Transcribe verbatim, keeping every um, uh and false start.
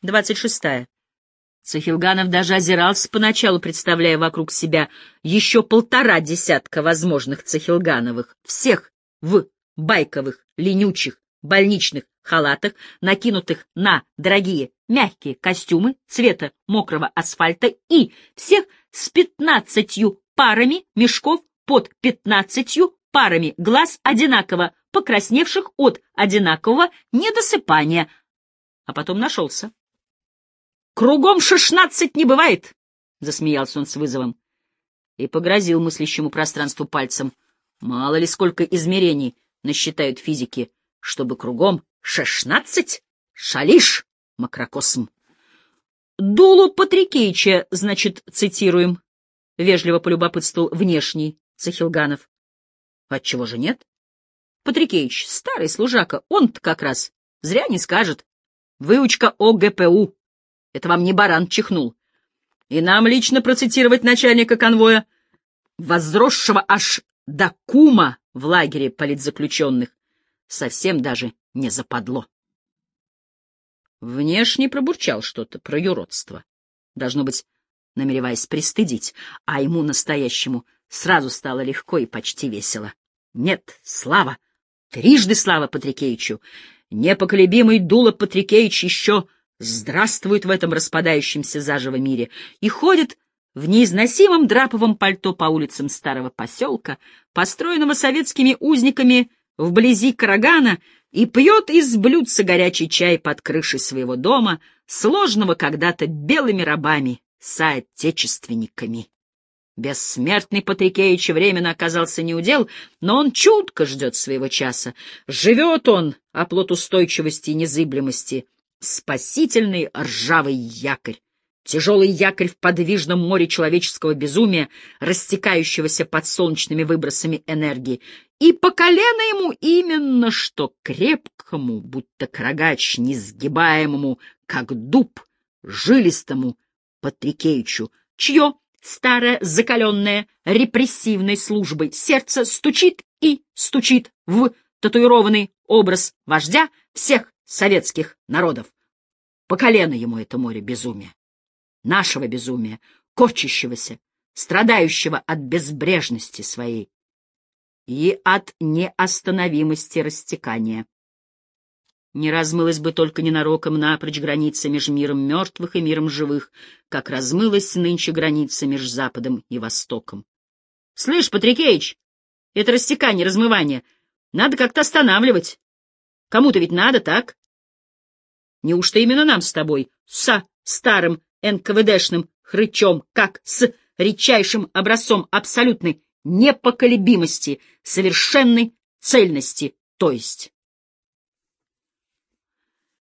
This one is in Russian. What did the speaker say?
двадцать шестая. Цихилганов даже озирался поначалу, представляя вокруг себя еще полтора десятка возможных Цихилгановых, всех в байковых, ленючих, больничных халатах, накинутых на дорогие мягкие костюмы цвета мокрого асфальта, и всех с пятнадцатью парами мешков под пятнадцатью парами глаз, одинаково покрасневших от одинакового недосыпания. А потом нашелся. «Кругом шестнадцать не бывает!» — засмеялся он с вызовом и погрозил мыслящему пространству пальцем. «Мало ли сколько измерений насчитают физики, чтобы кругом шестнадцать? Шалишь, макрокосм!» «Дулу Патрикеича, значит, цитируем», — вежливо полюбопытствовал внешний Цихилганов. «Отчего же нет? Патрикеич, старый служака, он-то как раз зря не скажет. Выучка о гэ пэ у. Это вам не баран чихнул. И нам лично процитировать начальника конвоя, возросшего аж до кума в лагере политзаключенных, совсем даже не западло». Внешне пробурчал что-то про юродство, должно быть, намереваясь пристыдить, а ему настоящему сразу стало легко и почти весело. Нет, слава, трижды слава Патрикеичу. Непоколебимый Дула Патрикеич еще здравствует в этом распадающемся заживо мире и ходит в неизносимом драповом пальто по улицам старого поселка, построенного советскими узниками вблизи Карагана, и пьет из блюдца горячий чай под крышей своего дома, сложенного когда-то белыми рабами, соотечественниками. Бессмертный Патрикеич временно оказался неудел, но он чутко ждет своего часа. Живет он, оплот устойчивости и незыблемости, спасительный ржавый якорь, тяжелый якорь в подвижном море человеческого безумия, растекающегося под солнечными выбросами энергии. И по колено ему именно что крепкому, будто крогач, несгибаемому, как дуб, жилистому Патрикеичу, чье старое, закаленное репрессивной службой сердце стучит и стучит в татуированный образ вождя всех советских народов. По колено ему это море безумия, нашего безумия, корчащегося, страдающего от безбрежности своей и от неостановимости растекания. Не размылась бы только ненароком напрочь граница между миром мертвых и миром живых, как размылась нынче граница между Западом и Востоком. — Слышь, Патрикеич, это растекание, размывание надо как-то останавливать. Кому-то ведь надо, так? Неужто именно нам с тобой, со старым эн ка вэ дэшным хрычом, как с редчайшим образцом абсолютной непоколебимости, совершенной цельности, то есть